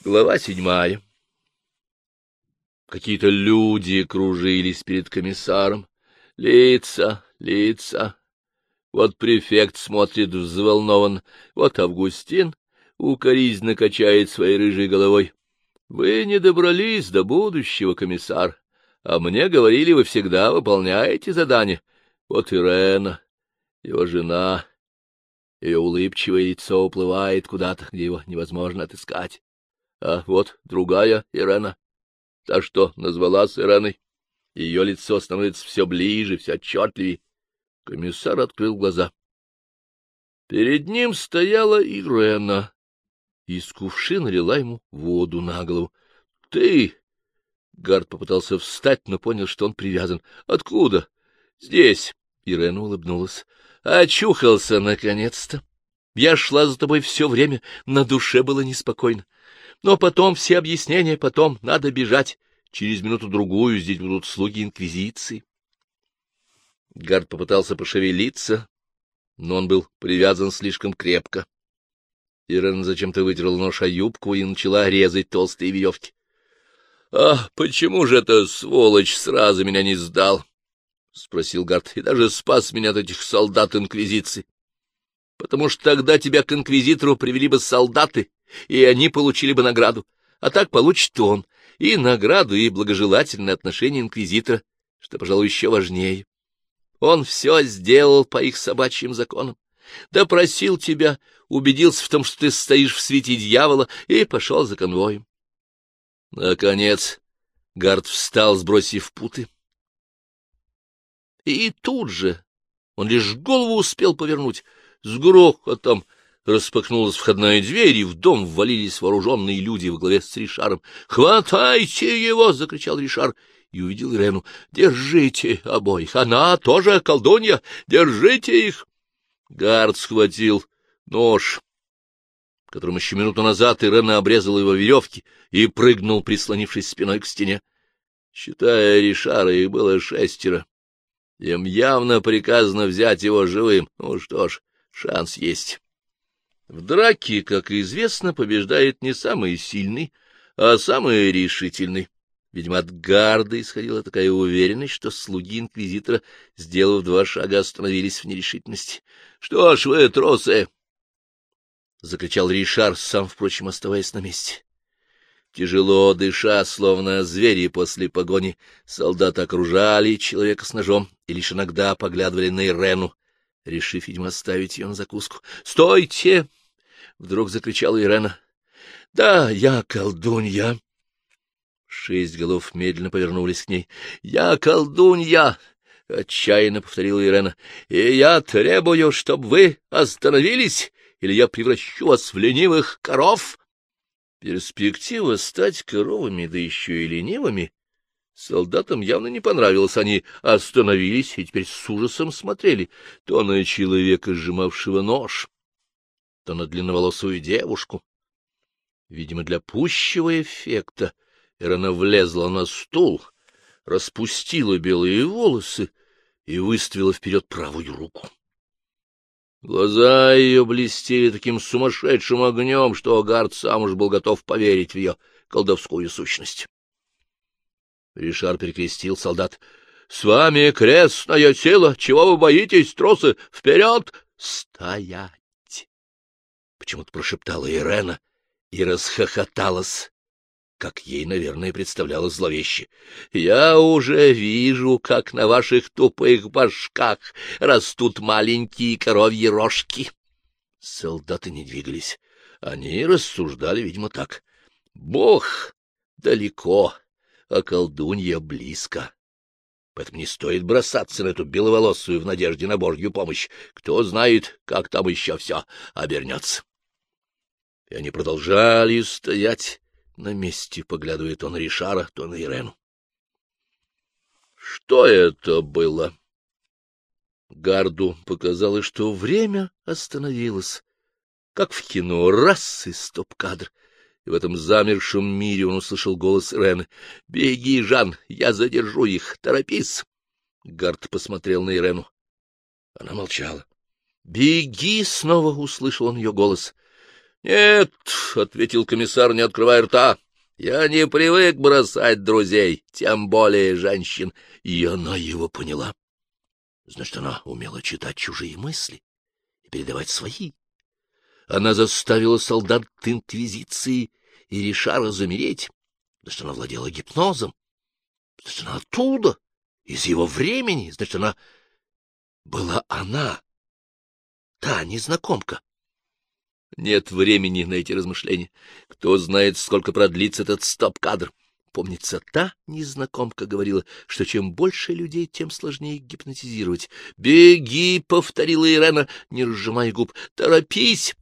Глава 7. Какие-то люди кружились перед комиссаром. Лица, лица. Вот префект смотрит взволнован, вот Августин укоризненно качает своей рыжей головой. Вы не добрались до будущего, комиссар, а мне говорили, вы всегда выполняете задания. Вот Ирена, его жена, ее улыбчивое лицо уплывает куда-то, где его невозможно отыскать. А вот другая Ирена, та, что назвалась Иреной. Ее лицо становится все ближе, все отчетливее. Комиссар открыл глаза. Перед ним стояла Ирена. Из кувшина лила ему воду на голову. — Ты! Гард попытался встать, но понял, что он привязан. — Откуда? — Здесь. Ирена улыбнулась. — Очухался, наконец-то. Я шла за тобой все время, на душе было неспокойно. Но потом все объяснения, потом надо бежать. Через минуту-другую здесь будут слуги Инквизиции. Гард попытался пошевелиться, но он был привязан слишком крепко. Ирена зачем-то вытерла нож о юбку и начала резать толстые веревки. — А почему же эта сволочь сразу меня не сдал? — спросил Гард. — И даже спас меня от этих солдат Инквизиции. — Потому что тогда тебя к инквизитору привели бы солдаты, и они получили бы награду. А так получит он и награду, и благожелательное отношение инквизитора, что, пожалуй, еще важнее. Он все сделал по их собачьим законам. Допросил тебя, убедился в том, что ты стоишь в свете дьявола, и пошел за конвоем. Наконец Гард встал, сбросив путы. И тут же он лишь голову успел повернуть. С грохотом распахнулась входная дверь, и в дом ввалились вооруженные люди во главе с Ришаром. «Хватайте его!» — закричал Ришар и увидел Ирену. «Держите обоих! Она тоже колдунья! Держите их!» Гард схватил нож, которым еще минуту назад Ирена обрезала его веревки, и прыгнул, прислонившись спиной к стене. Считая Ришара, их было 6. Им явно приказано взять его живым. Ну что ж, шанс есть. В драке, как известно, побеждает не самый сильный, а самый решительный. Видимо, от Гарда исходила такая уверенность, что слуги инквизитора, сделав 2 шага, остановились в нерешительности. — Что ж вы, тросы! — закричал Ришар, сам, впрочем, оставаясь на месте. Тяжело дыша, словно звери после погони, солдаты окружали человека с ножом и лишь иногда поглядывали на Ирену, решив, видимо, оставить ее на закуску. — Стойте! — вдруг закричала Ирена. — Да, я колдунья. 6 голов медленно повернулись к ней. — Я колдунья! — отчаянно повторила Ирена. — И я требую, чтобы вы остановились, или я превращу вас в ленивых коров. Перспектива стать коровами, да еще и ленивыми, солдатам явно не понравилось. Они остановились и теперь с ужасом смотрели то на человека, сжимавшего нож, то на длинноволосую девушку. Видимо, для пущего эффекта Ирена влезла на стул, распустила белые волосы и выставила вперед правую руку. Глаза ее блестели таким сумасшедшим огнем, что Гард сам уж был готов поверить в ее колдовскую сущность. Ришар перекрестил солдат. — С вами крестная сила! Чего вы боитесь, тросы? Вперед! Стоять! Почему-то прошептала Ирена и расхохоталась, как ей, наверное, представлялось зловеще. — Я уже вижу, как на ваших тупых башках растут маленькие коровьи рожки. Солдаты не двигались. Они рассуждали, видимо, так. Бог далеко, а колдунья близко. Поэтому не стоит бросаться на эту беловолосую в надежде на Божью помощь. Кто знает, как там еще все обернется. И они продолжали стоять на месте, поглядывая то на Ришара, то на Ирену. Что это было? Гарду показалось, что время остановилось, как в кино, раз и стоп-кадр. И в этом замершем мире он услышал голос Ирены. — Беги, Жан, я задержу их, торопись. Гард посмотрел на Ирену. Она молчала. — Беги! — снова услышал он ее голос. — Нет, — ответил комиссар, не открывая рта, — я не привык бросать друзей, тем более женщин. И она его поняла. Значит, она умела читать чужие мысли и передавать свои. Она заставила солдат инквизиции и Ришара замереть. Значит, она владела гипнозом. Значит, она оттуда, из его времени. Значит, она, та незнакомка. Нет времени на эти размышления. Кто знает, сколько продлится этот стоп-кадр. Помнится, та незнакомка говорила, что чем больше людей, тем сложнее гипнотизировать. «Беги!» — повторила Ирена, не разжимая губ. «Торопись!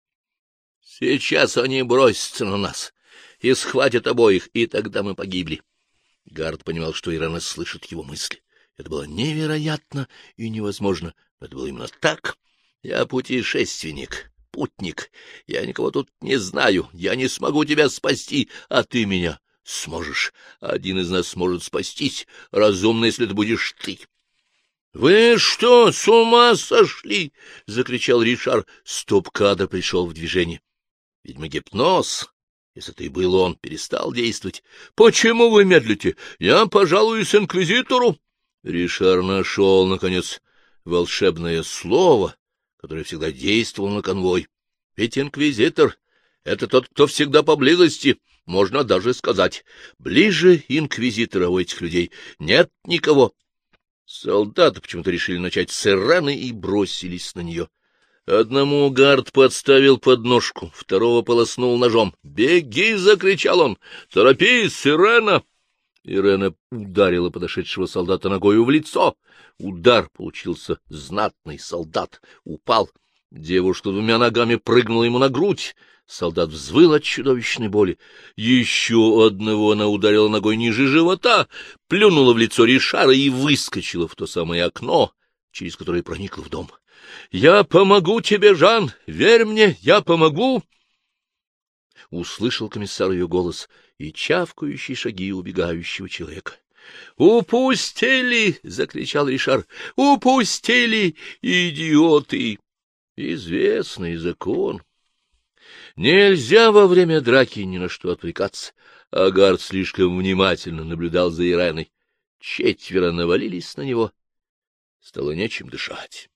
Сейчас они бросятся на нас и схватят обоих, и тогда мы погибли». Гард понимал, что Ирена слышит его мысли. Это было невероятно и невозможно, но это было именно так. «Я путешественник, путник, я никого тут не знаю, я не смогу тебя спасти, а ты меня сможешь. Один из нас сможет спастись, разумно, если это будешь ты». — Вы что, с ума сошли? — закричал Ришар. Стоп-кадр пришел в движение. Видимо, гипноз, если это и был он, перестал действовать. — Почему вы медлите? Я пожалуюсь инквизитору. Ришар нашел, наконец, волшебное слово, которое всегда действовало на конвой. Ведь инквизитор — это тот, кто всегда поблизости, можно даже сказать. Ближе инквизитора у этих людей нет никого. Солдаты почему-то решили начать с Ирены и бросились на нее. Одному Гард подставил подножку, второго полоснул ножом. «Беги!» — закричал он. «Торопись, Ирена!» Ирена ударила подошедшего солдата ногою в лицо. Удар получился знатный, солдат упал. Девушка двумя ногами прыгнула ему на грудь. Солдат взвыл от чудовищной боли. Еще одного она ударила ногой ниже живота, плюнула в лицо Ришара и выскочила в то самое окно, через которое проникла в дом. — Я помогу тебе, Жан! Верь мне, я помогу! Услышал комиссар ее голос и чавкающие шаги убегающего человека. — Упустили! — закричал Ришар. — Упустили, идиоты! Известный закон. Нельзя во время драки ни на что отвлекаться. Гард слишком внимательно наблюдал за Иреной. Четверо навалились на него. Стало нечем дышать.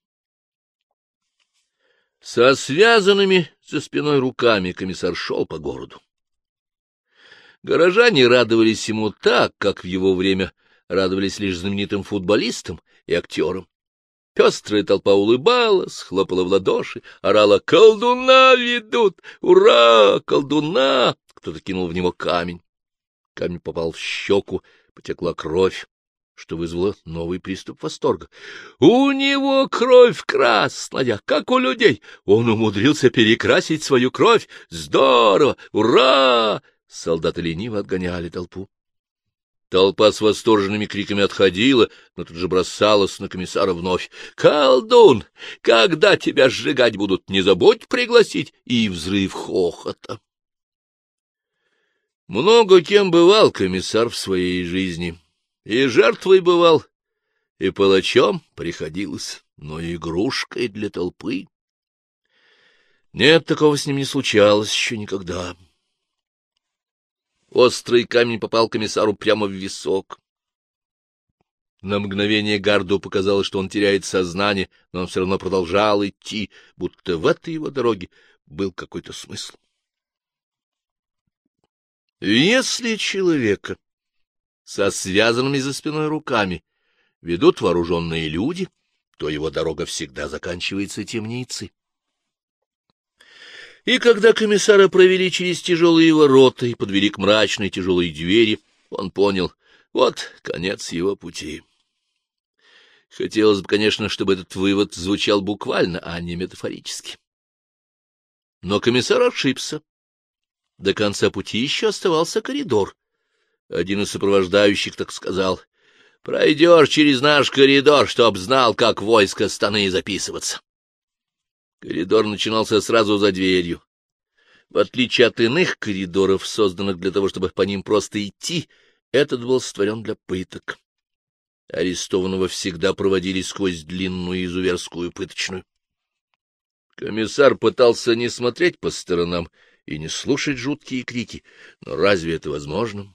Со связанными за спиной руками комиссар шел по городу. Горожане радовались ему так, как в его время радовались лишь знаменитым футболистам и актерам. Пестрая толпа улыбалась, хлопала в ладоши, орала: «Колдуна ведут! Ура! Колдуна!» Кто-то кинул в него камень. Камень попал в щеку, потекла кровь, что вызвало новый приступ восторга. «У него кровь красная, как у людей! Он умудрился перекрасить свою кровь! Здорово! Ура!» Солдаты лениво отгоняли толпу. Толпа с восторженными криками отходила, но тут же бросалась на комиссара вновь. «Колдун! Когда тебя сжигать будут, не забудь пригласить!» И взрыв хохота. Много кем бывал комиссар в своей жизни. И жертвой бывал, и палачом приходилось, но игрушкой для толпы. Нет, такого с ним не случалось еще никогда. Острый камень попал комиссару прямо в висок. На мгновение Гарду показалось, что он теряет сознание, но он все равно продолжал идти, будто в этой его дороге был какой-то смысл. Если человека со связанными за спиной руками ведут вооруженные люди, то его дорога всегда заканчивается темницей. И когда комиссара провели через тяжелые ворота и подвели к мрачной тяжелой двери, он понял — вот конец его пути. Хотелось бы, конечно, чтобы этот вывод звучал буквально, а не метафорически. Но комиссар ошибся. До конца пути еще оставался коридор. Один из сопровождающих так сказал: «Пройдешь через наш коридор, чтоб знал, как войско станы записываться». Коридор начинался сразу за дверью. В отличие от иных коридоров, созданных для того, чтобы по ним просто идти, этот был сотворен для пыток. Арестованного всегда проводили сквозь длинную изуверскую пыточную. Комиссар пытался не смотреть по сторонам и не слушать жуткие крики, но разве это возможно?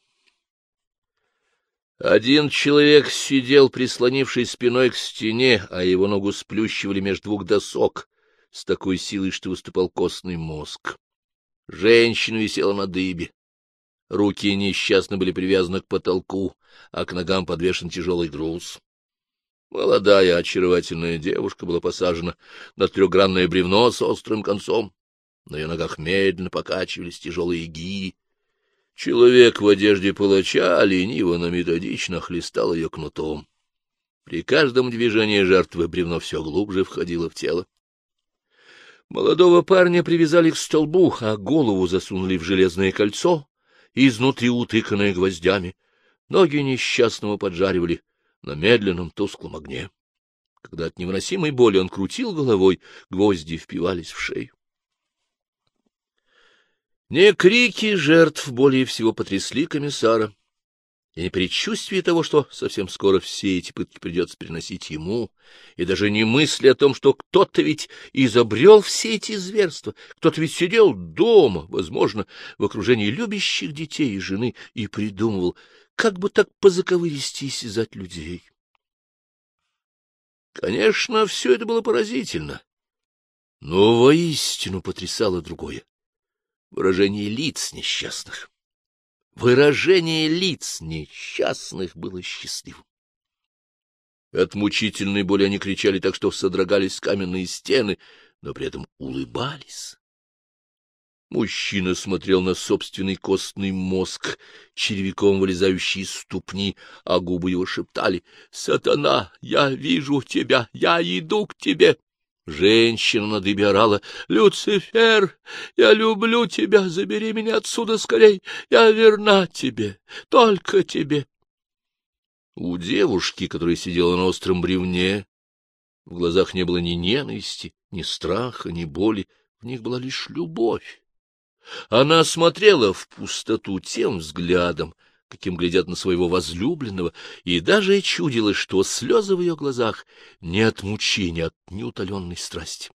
Один человек сидел, прислонившись спиной к стене, а его ногу сплющивали между двух досок с такой силой, что выступал костный мозг. Женщина висела на дыбе. Руки несчастно были привязаны к потолку, а к ногам подвешен тяжелый груз. Молодая, очаровательная девушка была посажена на трехгранное бревно с острым концом. На ее ногах медленно покачивались тяжелые гири. Человек в одежде палача лениво, но методично хлестал ее кнутом. При каждом движении жертвы бревно все глубже входило в тело. Молодого парня привязали к столбу, а голову засунули в железное кольцо, изнутри утыканное гвоздями. Ноги несчастного поджаривали на медленном тусклом огне. Когда от невыносимой боли он крутил головой, гвозди впивались в шею. Не крики жертв более всего потрясли комиссара, и не предчувствие того, что совсем скоро все эти пытки придется переносить ему, и даже не мысли о том, что кто-то ведь изобрел все эти зверства, кто-то ведь сидел дома, возможно, в окружении любящих детей и жены, и придумывал, как бы так по-заковыристи истязать людей. Конечно, все это было поразительно, но воистину потрясало другое — выражение лиц несчастных. Выражение лиц несчастных было счастливым. От мучительной боли они кричали так, что содрогались каменные стены, но при этом улыбались. Мужчина смотрел на собственный костный мозг, червяком вылезающий из ступни, а губы его шептали: «Сатана, я вижу тебя, я иду к тебе». Женщина на дыбе орала: «Люцифер, я люблю тебя, забери меня отсюда скорей, я верна тебе, только тебе». У девушки, которая сидела на остром бревне, в глазах не было ни ненависти, ни страха, ни боли, в них была лишь любовь. Она смотрела в пустоту тем взглядом, каким глядят на своего возлюбленного, и даже чудилось, что слезы в ее глазах не от мучения, а от неутоленной страсти.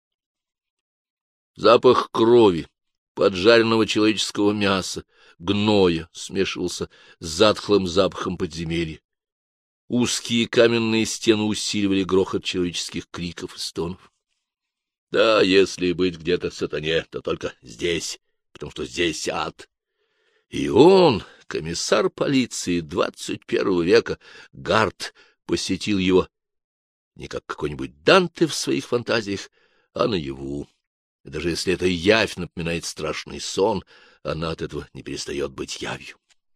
Запах крови, поджаренного человеческого мяса, гноя смешивался с затхлым запахом подземелья. Узкие каменные стены усиливали грохот человеческих криков и стонов. Да, если быть где-то сатане, то только здесь, потому что здесь ад. И он, комиссар полиции 21 века, Гарт, посетил его не как какой-нибудь Данте в своих фантазиях, а наяву. И даже если эта явь напоминает страшный сон, она от этого не перестает быть явью.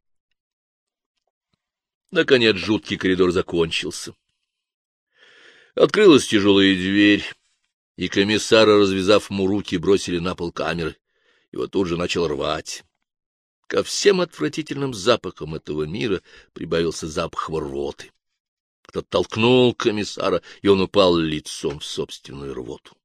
Наконец жуткий коридор закончился. Открылась тяжелая дверь, и комиссара, развязав ему руки, бросили на пол камеры. Его тут же начал рвать. Ко всем отвратительным запахам этого мира прибавился запах рвоты. Кто-то толкнул комиссара, и он упал лицом в собственную рвоту.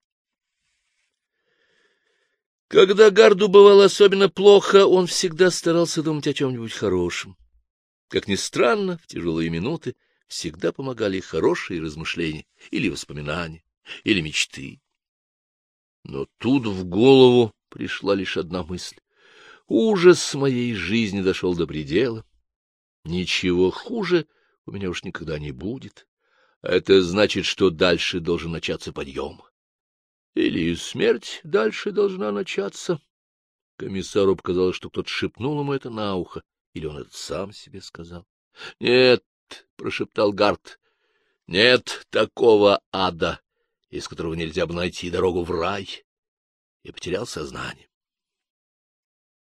Когда Гарду бывало особенно плохо, он всегда старался думать о чем-нибудь хорошем. Как ни странно, в тяжелые минуты всегда помогали хорошие размышления или воспоминания, или мечты. Но тут в голову пришла лишь одна мысль. Ужас моей жизни дошел до предела. Ничего хуже у меня уж никогда не будет. Это значит, что дальше должен начаться подъем. Или смерть дальше должна начаться. Комиссару показалось, что кто-то шепнул ему это на ухо, или он это сам себе сказал. — Нет, — прошептал Гарт, — нет такого ада, из которого нельзя бы найти дорогу в рай. И потерял сознание.